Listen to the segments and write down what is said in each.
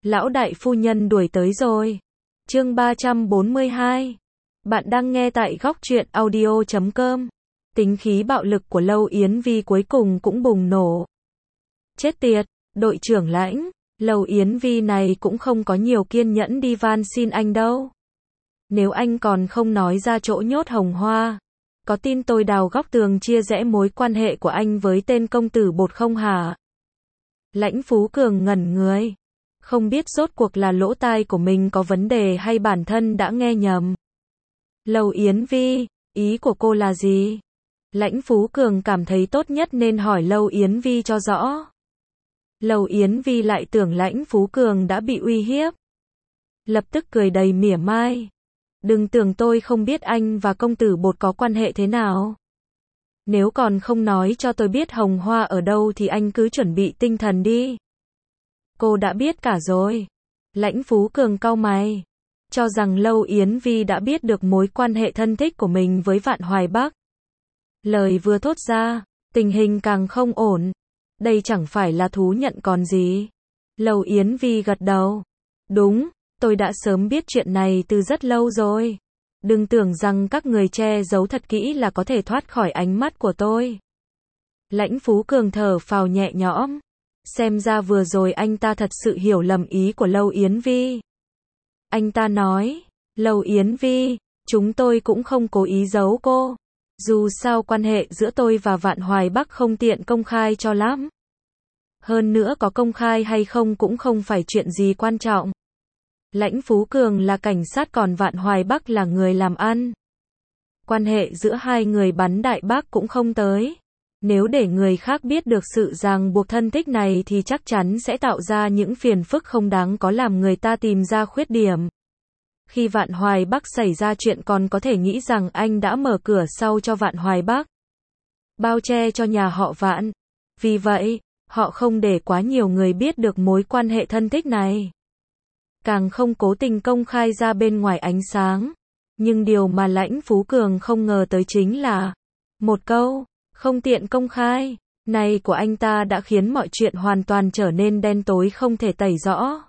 Lão đại phu nhân đuổi tới rồi. Chương 342. Bạn đang nghe tại góc truyện audio.com. Tính khí bạo lực của Lâu Yến Vi cuối cùng cũng bùng nổ. Chết tiệt, đội trưởng Lãnh, Lâu Yến Vi này cũng không có nhiều kiên nhẫn đi van xin anh đâu. Nếu anh còn không nói ra chỗ nhốt Hồng Hoa, có tin tôi đào góc tường chia rẽ mối quan hệ của anh với tên công tử bột không hả? Lãnh Phú Cường ngẩn người. Không biết rốt cuộc là lỗ tai của mình có vấn đề hay bản thân đã nghe nhầm. Lâu Yến Vi, ý của cô là gì? Lãnh Phú Cường cảm thấy tốt nhất nên hỏi Lâu Yến Vi cho rõ. Lâu Yến Vi lại tưởng Lãnh Phú Cường đã bị uy hiếp. Lập tức cười đầy mỉa mai. Đừng tưởng tôi không biết anh và công tử bột có quan hệ thế nào. Nếu còn không nói cho tôi biết Hồng Hoa ở đâu thì anh cứ chuẩn bị tinh thần đi. Cô đã biết cả rồi. Lãnh Phú Cường cau mày. Cho rằng Lâu Yến Vi đã biết được mối quan hệ thân thích của mình với Vạn Hoài Bắc. Lời vừa thốt ra, tình hình càng không ổn. Đây chẳng phải là thú nhận còn gì. Lâu Yến Vi gật đầu. Đúng, tôi đã sớm biết chuyện này từ rất lâu rồi. Đừng tưởng rằng các người che giấu thật kỹ là có thể thoát khỏi ánh mắt của tôi. Lãnh Phú Cường thở phào nhẹ nhõm. Xem ra vừa rồi anh ta thật sự hiểu lầm ý của Lâu Yến Vi. Anh ta nói, Lâu Yến Vi, chúng tôi cũng không cố ý giấu cô. Dù sao quan hệ giữa tôi và Vạn Hoài Bắc không tiện công khai cho lắm. Hơn nữa có công khai hay không cũng không phải chuyện gì quan trọng. Lãnh Phú Cường là cảnh sát còn Vạn Hoài Bắc là người làm ăn. Quan hệ giữa hai người bắn đại bác cũng không tới. Nếu để người khác biết được sự ràng buộc thân thích này thì chắc chắn sẽ tạo ra những phiền phức không đáng có làm người ta tìm ra khuyết điểm. Khi Vạn Hoài Bắc xảy ra chuyện còn có thể nghĩ rằng anh đã mở cửa sau cho Vạn Hoài Bắc. Bao che cho nhà họ Vạn. Vì vậy, họ không để quá nhiều người biết được mối quan hệ thân thích này. Càng không cố tình công khai ra bên ngoài ánh sáng. Nhưng điều mà Lãnh Phú Cường không ngờ tới chính là một câu không tiện công khai này của anh ta đã khiến mọi chuyện hoàn toàn trở nên đen tối không thể tẩy rõ.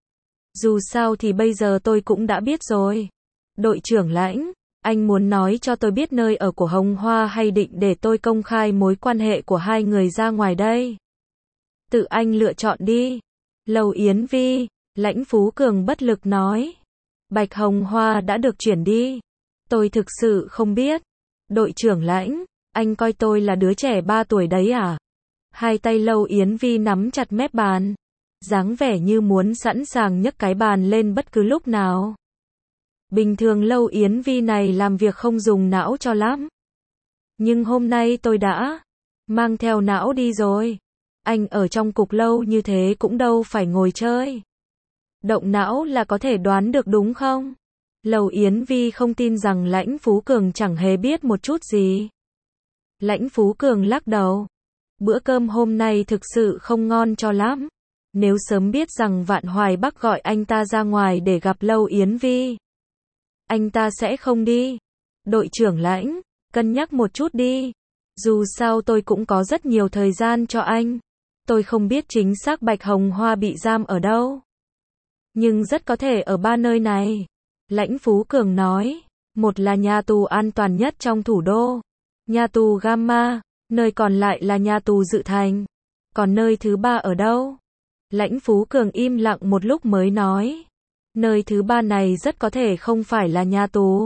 Dù sao thì bây giờ tôi cũng đã biết rồi. Đội trưởng Lãnh, anh muốn nói cho tôi biết nơi ở của Hồng Hoa hay định để tôi công khai mối quan hệ của hai người ra ngoài đây? Tự anh lựa chọn đi. Lâu Yến Vi, Lãnh Phú Cường bất lực nói. Bạch Hồng Hoa đã được chuyển đi. Tôi thực sự không biết. Đội trưởng Lãnh, anh coi tôi là đứa trẻ 3 tuổi đấy à? Hai tay Lâu Yến Vi nắm chặt mép bàn. Dáng vẻ như muốn sẵn sàng nhấc cái bàn lên bất cứ lúc nào. Bình thường Lâu Yến Vi này làm việc không dùng não cho lắm. Nhưng hôm nay tôi đã mang theo não đi rồi. Anh ở trong cục lâu như thế cũng đâu phải ngồi chơi. Động não là có thể đoán được đúng không? Lâu Yến Vi không tin rằng Lãnh Phú Cường chẳng hề biết một chút gì. Lãnh Phú Cường lắc đầu. Bữa cơm hôm nay thực sự không ngon cho lắm. Nếu sớm biết rằng Vạn Hoài Bắc gọi anh ta ra ngoài để gặp Lâu Yến Vi, anh ta sẽ không đi. Đội trưởng Lãnh, cân nhắc một chút đi. Dù sao tôi cũng có rất nhiều thời gian cho anh. Tôi không biết chính xác Bạch Hồng Hoa bị giam ở đâu. Nhưng rất có thể ở 3 nơi này. Lãnh Phú Cường nói. Một là nhà tù an toàn nhất trong thủ đô. Nhà tù Gamma. Nơi còn lại là nhà tù Dự Thành. Còn nơi thứ 3 ở đâu? Lãnh Phú Cường im lặng một lúc mới nói. Nơi thứ 3 này rất có thể không phải là nhà tù.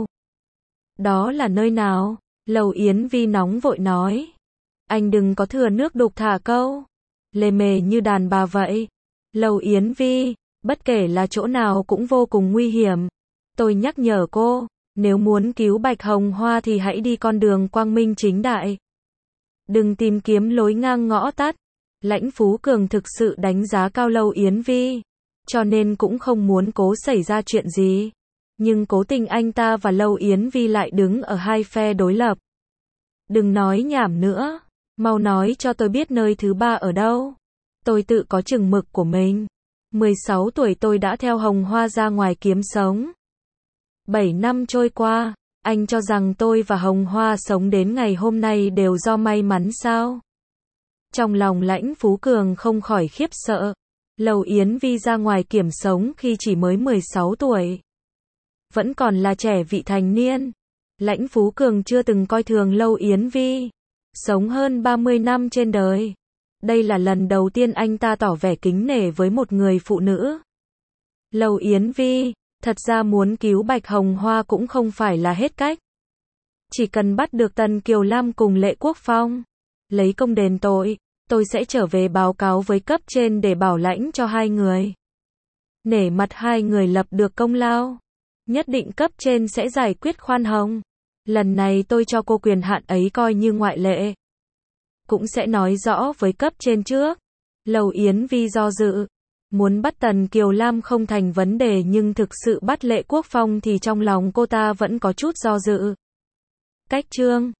Đó là nơi nào? Lâu Yến Vi nóng vội nói. Anh đừng có thừa nước đục thả câu. Lề mề như đàn bà vậy. Lâu Yến Vi, bất kể là chỗ nào cũng vô cùng nguy hiểm. Tôi nhắc nhở cô, nếu muốn cứu Bạch Hồng Hoa thì hãy đi con đường quang minh chính đại. Đừng tìm kiếm lối ngang ngõ tắt. Lãnh Phú Cường thực sự đánh giá cao Lâu Yến Vi, cho nên cũng không muốn cố xảy ra chuyện gì. Nhưng cố tình anh ta và Lâu Yến Vi lại đứng ở hai phe đối lập. Đừng nói nhảm nữa, mau nói cho tôi biết nơi thứ 3 ở đâu. Tôi tự có chừng mực của mình. 16 tuổi tôi đã theo Hồng Hoa ra ngoài kiếm sống. 7 năm trôi qua, anh cho rằng tôi và Hồng Hoa sống đến ngày hôm nay đều do may mắn sao? Trong lòng Lãnh Phú Cường không khỏi khiếp sợ. Lầu Yến Vi ra ngoài kiểm sống khi chỉ mới 16 tuổi. Vẫn còn là trẻ vị thành niên. Lãnh Phú Cường chưa từng coi thường Lâu Yến Vi. Sống hơn 30 năm trên đời. Đây là lần đầu tiên anh ta tỏ vẻ kính nể với một người phụ nữ. Lâu Yến Vi, thật ra muốn cứu Bạch Hồng Hoa cũng không phải là hết cách. Chỉ cần bắt được Tần Kiều Lam cùng Lệ Quốc Phong, lấy công đền tội, tôi sẽ trở về báo cáo với cấp trên để bảo lãnh cho hai người. Nể mặt hai người lập được công lao, nhất định cấp trên sẽ giải quyết khoan hồng. Lần này tôi cho cô quyền hạn ấy coi như ngoại lệ. Cũng sẽ nói rõ với cấp trên trước. Lầu Yến Vi do dự. Muốn bắt Tần Kiều Lam không thành vấn đề nhưng thực sự bắt Lệ Quốc Phong thì trong lòng cô ta vẫn có chút do dự. Cách chương